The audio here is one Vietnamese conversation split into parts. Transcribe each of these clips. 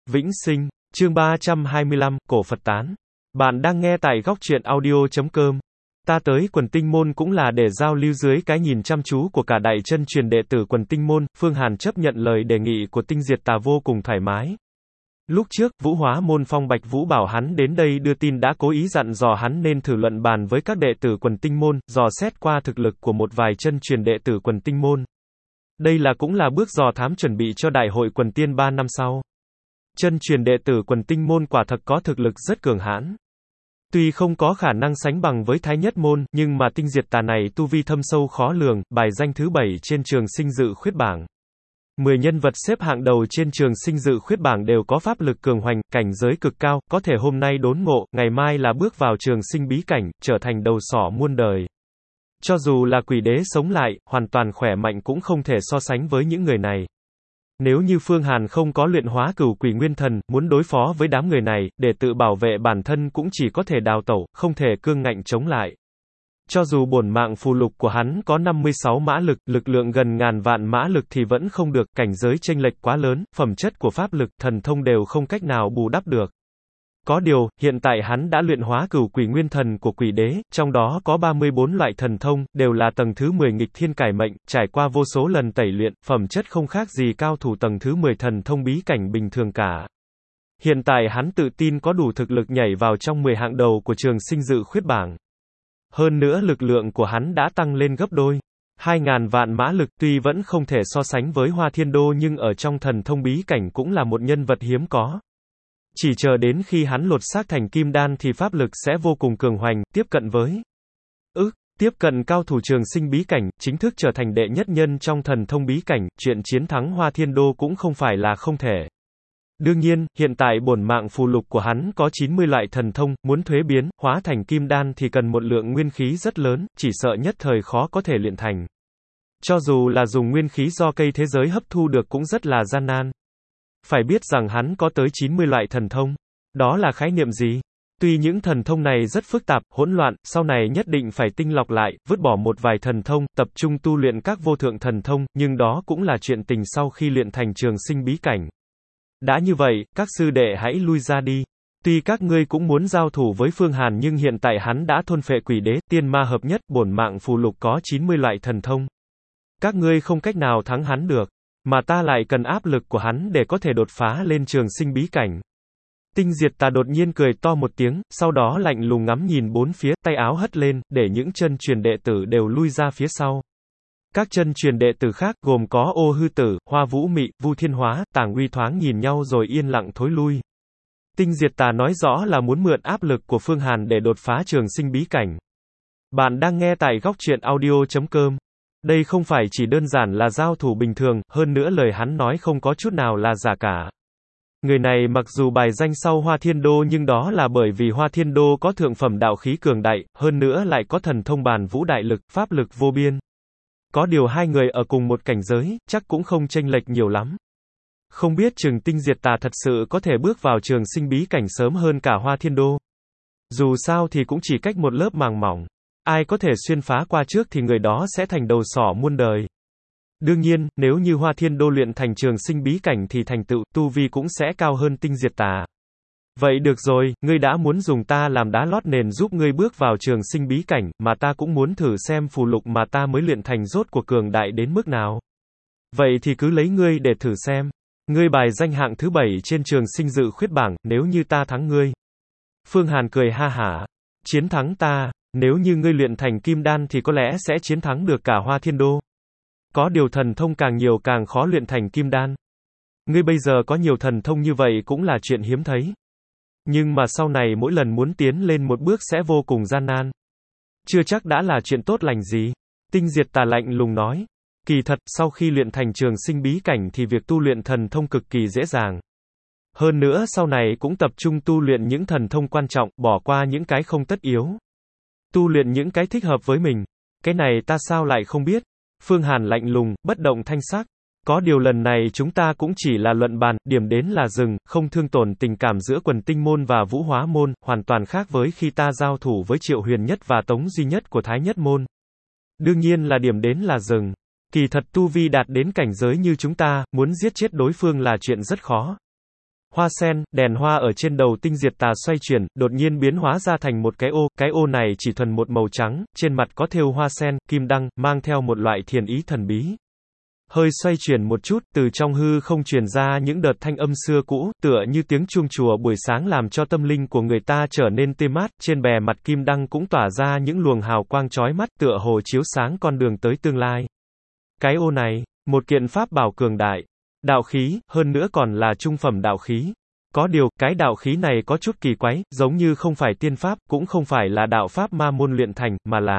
Vĩnh sinh, chương 325, cổ Phật tán. Bạn đang nghe tại góc truyện audio.com. Ta tới quần tinh môn cũng là để giao lưu dưới cái nhìn chăm chú của cả đại chân truyền đệ tử quần tinh môn. Phương Hàn chấp nhận lời đề nghị của Tinh Diệt Tà vô cùng thoải mái. Lúc trước, Vũ Hóa môn Phong Bạch Vũ bảo hắn đến đây đưa tin đã cố ý dặn dò hắn nên thử luận bàn với các đệ tử quần tinh môn, dò xét qua thực lực của một vài chân truyền đệ tử quần tinh môn. Đây cũng là bước dò thám chuẩn bị cho đại hội quần tiên 3 năm sau. Chân truyền đệ tử quần tinh môn quả thật có thực lực rất cường hãn. Tuy không có khả năng sánh bằng với Thái Nhất môn, nhưng mà Tinh Diệt Tà này tu vi thâm sâu khó lường, bài danh thứ 7 trên trường sinh dự khuyết bảng. 10 nhân vật xếp hạng đầu trên trường sinh dự khuyết bảng đều có pháp lực cường hoành, cảnh giới cực cao, có thể hôm nay đốn ngộ, ngày mai là bước vào trường sinh bí cảnh, trở thành đầu sỏ muôn đời. Cho dù là quỷ đế sống lại, hoàn toàn khỏe mạnh cũng không thể so sánh với những người này. Nếu như Phương Hàn không có luyện hóa cửu quỷ nguyên thần, muốn đối phó với đám người này, để tự bảo vệ bản thân cũng chỉ có thể đào tẩu, không thể cương ngạnh chống lại. Cho dù bổn mạng phù lục của hắn có 56 mã lực, lực lượng gần ngàn vạn mã lực thì vẫn không được, cảnh giới chênh lệch quá lớn, phẩm chất của pháp lực, thần thông đều không cách nào bù đắp được. Có điều, hiện tại hắn đã luyện hóa cửu quỷ nguyên thần của quỷ đế, trong đó có 34 loại thần thông, đều là tầng thứ 10 nghịch thiên cải mệnh, trải qua vô số lần tẩy luyện, phẩm chất không khác gì cao thủ tầng thứ 10 thần thông bí cảnh bình thường cả. Hiện tại hắn tự tin có đủ thực lực nhảy vào trong 10 hạng đầu của trường sinh dự khuyết bảng. Hơn nữa lực lượng của hắn đã tăng lên gấp đôi. 2.000 vạn mã lực tuy vẫn không thể so sánh với Hoa Thiên Đô nhưng ở trong thần thông bí cảnh cũng là một nhân vật hiếm có. Chỉ chờ đến khi hắn lột xác thành kim đan thì pháp lực sẽ vô cùng cường hoành, tiếp cận với tiếp cận cao thủ trường sinh bí cảnh, chính thức trở thành đệ nhất nhân trong thần thông bí cảnh, chuyện chiến thắng Hoa Thiên Đô cũng không phải là không thể. Đương nhiên, hiện tại bổn mạng phù lục của hắn có 90 loại thần thông, muốn thuế biến, hóa thành kim đan thì cần một lượng nguyên khí rất lớn, chỉ sợ nhất thời khó có thể luyện thành. Cho dù là dùng nguyên khí do cây thế giới hấp thu được cũng rất là gian nan. Phải biết rằng hắn có tới 90 loại thần thông. Đó là khái niệm gì? Tuy những thần thông này rất phức tạp, hỗn loạn, sau này nhất định phải tinh lọc lại, vứt bỏ một vài thần thông, tập trung tu luyện các vô thượng thần thông, nhưng đó cũng là chuyện tình sau khi luyện thành trường sinh bí cảnh. Đã như vậy, các sư đệ hãy lui ra đi. Tuy các ngươi cũng muốn giao thủ với Phương Hàn nhưng hiện tại hắn đã thôn phệ quỷ đế, tiên ma hợp nhất, bổn mạng phù lục có 90 loại thần thông. Các ngươi không cách nào thắng hắn được. Mà ta lại cần áp lực của hắn để có thể đột phá lên trường sinh bí cảnh. Tinh Diệt Tà đột nhiên cười to một tiếng, sau đó lạnh lùng ngắm nhìn bốn phía, tay áo hất lên, để những chân truyền đệ tử đều lui ra phía sau. Các chân truyền đệ tử khác, gồm có Ô Hư Tử, Hoa Vũ Mị, Vu Thiên Hóa, Tàng Uy thoáng nhìn nhau rồi yên lặng thối lui. Tinh Diệt Tà nói rõ là muốn mượn áp lực của Phương Hàn để đột phá trường sinh bí cảnh. Bạn đang nghe tại góc truyện audio.com. Đây không phải chỉ đơn giản là giao thủ bình thường, hơn nữa lời hắn nói không có chút nào là giả cả. Người này mặc dù bài danh sau Hoa Thiên Đô nhưng đó là bởi vì Hoa Thiên Đô có thượng phẩm đạo khí cường đại, hơn nữa lại có thần thông bàn vũ đại lực, pháp lực vô biên. Có điều hai người ở cùng một cảnh giới, chắc cũng không chênh lệch nhiều lắm. Không biết chừng Tinh Diệt Tà thật sự có thể bước vào trường sinh bí cảnh sớm hơn cả Hoa Thiên Đô. Dù sao thì cũng chỉ cách một lớp màng mỏng. Ai có thể xuyên phá qua trước thì người đó sẽ thành đầu sỏ muôn đời. Đương nhiên, nếu như Hoa Thiên Đô luyện thành trường sinh bí cảnh thì thành tựu, tu vi cũng sẽ cao hơn Tinh Diệt Tà. Vậy được rồi, ngươi đã muốn dùng ta làm đá lót nền giúp ngươi bước vào trường sinh bí cảnh, mà ta cũng muốn thử xem phù lục mà ta mới luyện thành rốt cuộc cường đại đến mức nào. Vậy thì cứ lấy ngươi để thử xem. Ngươi bài danh hạng thứ 7 trên trường sinh dự khuyết bảng, nếu như ta thắng ngươi. Phương Hàn cười ha hả. Chiến thắng ta. Nếu như ngươi luyện thành kim đan thì có lẽ sẽ chiến thắng được cả Hoa Thiên Đô. Có điều thần thông càng nhiều càng khó luyện thành kim đan. Ngươi bây giờ có nhiều thần thông như vậy cũng là chuyện hiếm thấy. Nhưng mà sau này mỗi lần muốn tiến lên một bước sẽ vô cùng gian nan. Chưa chắc đã là chuyện tốt lành gì. Tinh Diệt Tà lạnh lùng nói. Kỳ thật, sau khi luyện thành trường sinh bí cảnh thì việc tu luyện thần thông cực kỳ dễ dàng. Hơn nữa sau này cũng tập trung tu luyện những thần thông quan trọng, bỏ qua những cái không tất yếu. Tu luyện những cái thích hợp với mình. Cái này ta sao lại không biết? Phương Hàn lạnh lùng, bất động thanh sắc. Có điều lần này chúng ta cũng chỉ là luận bàn, điểm đến là dừng, không thương tổn tình cảm giữa quần tinh môn và Vũ Hóa môn, hoàn toàn khác với khi ta giao thủ với Triệu Huyền Nhất và Tống Duy Nhất của Thái Nhất môn. Đương nhiên là điểm đến là dừng. Kỳ thật tu vi đạt đến cảnh giới như chúng ta, muốn giết chết đối phương là chuyện rất khó. Hoa sen, đèn hoa ở trên đầu tinh diệt tà xoay chuyển, đột nhiên biến hóa ra thành một cái ô này chỉ thuần một màu trắng, trên mặt có thêu hoa sen, kim đăng, mang theo một loại thiền ý thần bí. Hơi xoay chuyển một chút, từ trong hư không truyền ra những đợt thanh âm xưa cũ, tựa như tiếng chuông chùa buổi sáng làm cho tâm linh của người ta trở nên tê mát, trên bề mặt kim đăng cũng tỏa ra những luồng hào quang chói mắt tựa hồ chiếu sáng con đường tới tương lai. Cái ô này, một kiện pháp bảo cường đại, đạo khí, hơn nữa còn là trung phẩm đạo khí. Có điều, cái đạo khí này có chút kỳ quái, giống như không phải tiên pháp, cũng không phải là đạo pháp ma môn luyện thành,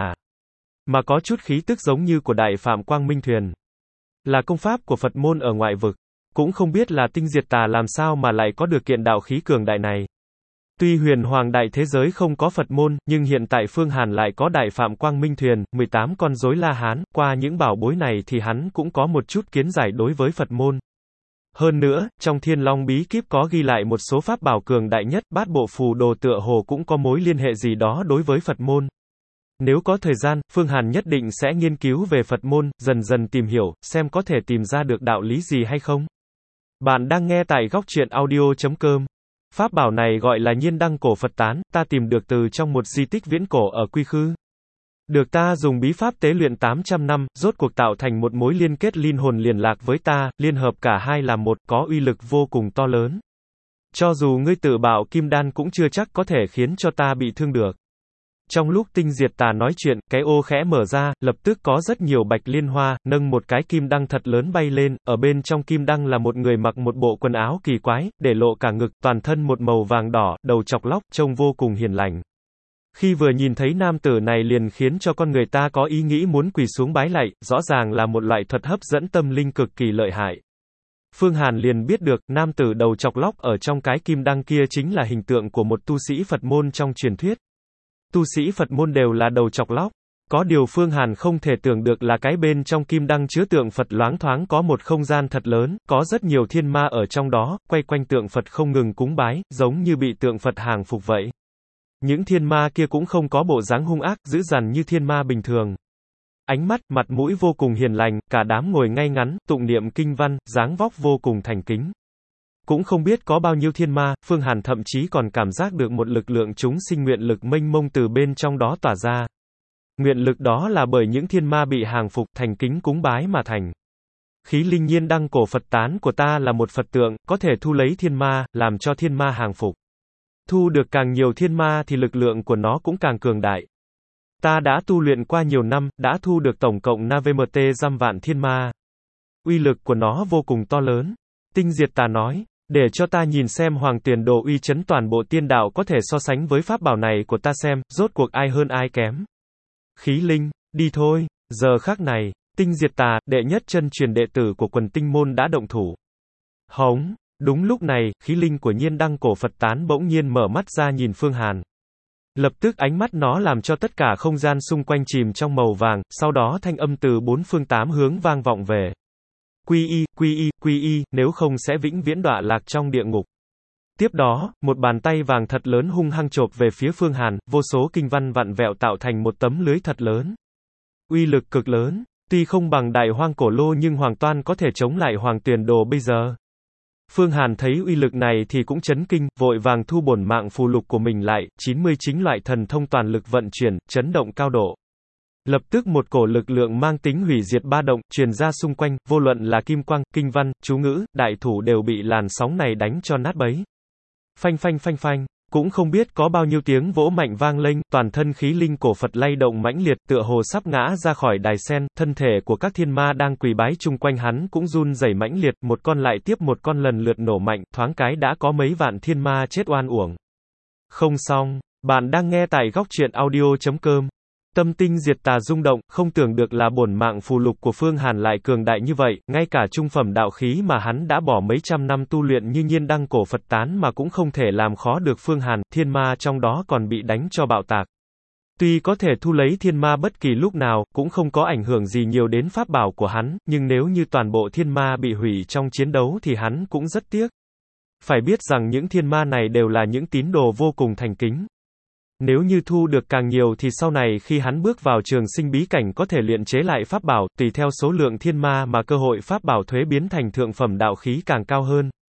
mà có chút khí tức giống như của Đại Phạm Quang Minh Thuyền. Là công pháp của Phật môn ở ngoại vực. Cũng không biết là tinh diệt tà làm sao mà lại có được kiện đạo khí cường đại này. Tuy huyền hoàng đại thế giới không có Phật môn, nhưng hiện tại Phương Hàn lại có Đại Phạm Quang Minh Thuyền, 18 con rối La Hán, qua những bảo bối này thì hắn cũng có một chút kiến giải đối với Phật môn. Hơn nữa, trong Thiên Long bí kíp có ghi lại một số pháp bảo cường đại nhất, Bát Bộ Phù Đồ tựa hồ cũng có mối liên hệ gì đó đối với Phật môn. Nếu có thời gian, Phương Hàn nhất định sẽ nghiên cứu về Phật môn, dần dần tìm hiểu, xem có thể tìm ra được đạo lý gì hay không. Bạn đang nghe tại góc truyện audio.com. Pháp bảo này gọi là Nhiên Đăng Cổ Phật Tán, ta tìm được từ trong một di tích viễn cổ ở Quy Khư. Được ta dùng bí pháp tế luyện 800 năm, rốt cuộc tạo thành một mối liên kết linh hồn liên lạc với ta, liên hợp cả hai làm một, có uy lực vô cùng to lớn. Cho dù ngươi tự bạo kim đan cũng chưa chắc có thể khiến cho ta bị thương được. Trong lúc tinh diệt tà nói chuyện, cái ô khẽ mở ra, lập tức có rất nhiều bạch liên hoa, nâng một cái kim đăng thật lớn bay lên, ở bên trong kim đăng là một người mặc một bộ quần áo kỳ quái, để lộ cả ngực, toàn thân một màu vàng đỏ, đầu chọc lóc, trông vô cùng hiền lành. Khi vừa nhìn thấy nam tử này liền khiến cho con người ta có ý nghĩ muốn quỳ xuống bái lạy, rõ ràng là một loại thuật hấp dẫn tâm linh cực kỳ lợi hại. Phương Hàn liền biết được, nam tử đầu chọc lóc ở trong cái kim đăng kia chính là hình tượng của một tu sĩ Phật môn trong truyền thuyết. Tu sĩ Phật môn đều là đầu chọc lóc. Có điều Phương Hàn không thể tưởng được là cái bên trong kim đăng chứa tượng Phật loáng thoáng có một không gian thật lớn, có rất nhiều thiên ma ở trong đó, quay quanh tượng Phật không ngừng cúng bái, giống như bị tượng Phật hàng phục vậy. Những thiên ma kia cũng không có bộ dáng hung ác, dữ dằn như thiên ma bình thường. Ánh mắt, mặt mũi vô cùng hiền lành, cả đám ngồi ngay ngắn, tụng niệm kinh văn, dáng vóc vô cùng thành kính. Cũng không biết có bao nhiêu thiên ma, Phương Hàn thậm chí còn cảm giác được một lực lượng chúng sinh nguyện lực mênh mông từ bên trong đó tỏa ra. Nguyện lực đó là bởi những thiên ma bị hàng phục, thành kính cúng bái mà thành. Khí linh Nhiên Đăng Cổ Phật Tán của ta là một Phật tượng, có thể thu lấy thiên ma, làm cho thiên ma hàng phục. Thu được càng nhiều thiên ma thì lực lượng của nó cũng càng cường đại. Ta đã tu luyện qua nhiều năm, đã thu được tổng cộng 50 vạn thiên ma. Uy lực của nó vô cùng to lớn. Tinh diệt tà nói, để cho ta nhìn xem Hoàng Tiền Đồ uy chấn toàn bộ tiên đạo có thể so sánh với pháp bảo này của ta xem, rốt cuộc ai hơn ai kém. Khí linh, đi thôi. Giờ khắc này, tinh diệt tà, đệ nhất chân truyền đệ tử của quần tinh môn đã động thủ. Hống. Đúng lúc này, khí linh của Nhiên Đăng Cổ Phật Tán bỗng nhiên mở mắt ra nhìn Phương Hàn. Lập tức ánh mắt nó làm cho tất cả không gian xung quanh chìm trong màu vàng, sau đó thanh âm từ bốn phương tám hướng vang vọng về. Quy y, quy y, quy y, nếu không sẽ vĩnh viễn đọa lạc trong địa ngục. Tiếp đó, một bàn tay vàng thật lớn hung hăng chộp về phía Phương Hàn, vô số kinh văn vặn vẹo tạo thành một tấm lưới thật lớn. Uy lực cực lớn, tuy không bằng Đại Hoang Cổ Lô nhưng hoàn toàn có thể chống lại Hoàng Tiền Đồ bây giờ. Phương Hàn thấy uy lực này thì cũng chấn kinh, vội vàng thu bổn mạng phù lục của mình lại, 99 loại thần thông toàn lực vận chuyển, chấn động cao độ. Lập tức một cổ lực lượng mang tính hủy diệt ba động, truyền ra xung quanh, vô luận là kim quang, kinh văn, chú ngữ, đại thủ đều bị làn sóng này đánh cho nát bấy. Phanh phanh phanh phanh, cũng không biết có bao nhiêu tiếng vỗ mạnh vang lên, toàn thân khí linh cổ Phật lay động mãnh liệt, tựa hồ sắp ngã ra khỏi đài sen, thân thể của các thiên ma đang quỳ bái chung quanh hắn cũng run rẩy mãnh liệt, một con lại tiếp một con lần lượt nổ mạnh, thoáng cái đã có mấy vạn thiên ma chết oan uổng. Không xong, bạn đang nghe tại góc truyện audio.com. Tâm tinh diệt tà rung động, không tưởng được là bổn mạng phù lục của Phương Hàn lại cường đại như vậy, ngay cả trung phẩm đạo khí mà hắn đã bỏ mấy trăm năm tu luyện như Nhiên Đăng Cổ Phật Tán mà cũng không thể làm khó được Phương Hàn, thiên ma trong đó còn bị đánh cho bạo tạc. Tuy có thể thu lấy thiên ma bất kỳ lúc nào, cũng không có ảnh hưởng gì nhiều đến pháp bảo của hắn, nhưng nếu như toàn bộ thiên ma bị hủy trong chiến đấu thì hắn cũng rất tiếc. Phải biết rằng những thiên ma này đều là những tín đồ vô cùng thành kính. Nếu như thu được càng nhiều thì sau này khi hắn bước vào trường sinh bí cảnh có thể luyện chế lại pháp bảo, tùy theo số lượng thiên ma mà cơ hội pháp bảo thuế biến thành thượng phẩm đạo khí càng cao hơn.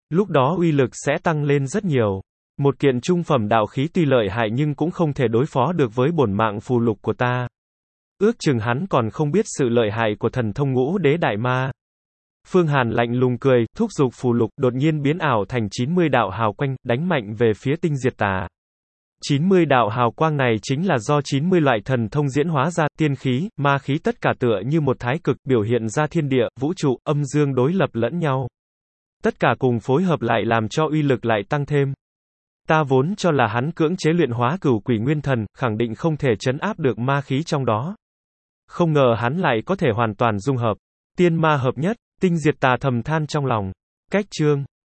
Lúc đó uy lực sẽ tăng lên rất nhiều. Một kiện trung phẩm đạo khí tuy lợi hại nhưng cũng không thể đối phó được với bổn mạng phù lục của ta. Ước chừng hắn còn không biết sự lợi hại của thần thông ngũ đế đại ma. Phương Hàn lạnh lùng cười, thúc giục phù lục, đột nhiên biến ảo thành 90 đạo hào quang, đánh mạnh về phía tinh diệt tà. 90 đạo hào quang này chính là do 90 loại thần thông diễn hóa ra, tiên khí, ma khí tất cả tựa như một thái cực, biểu hiện ra thiên địa, vũ trụ, âm dương đối lập lẫn nhau. Tất cả cùng phối hợp lại làm cho uy lực lại tăng thêm. Ta vốn cho là hắn cưỡng chế luyện hóa cửu quỷ nguyên thần, khẳng định không thể trấn áp được ma khí trong đó. Không ngờ hắn lại có thể hoàn toàn dung hợp. Tiên ma hợp nhất, tinh diệt tà thầm than trong lòng. Cách chương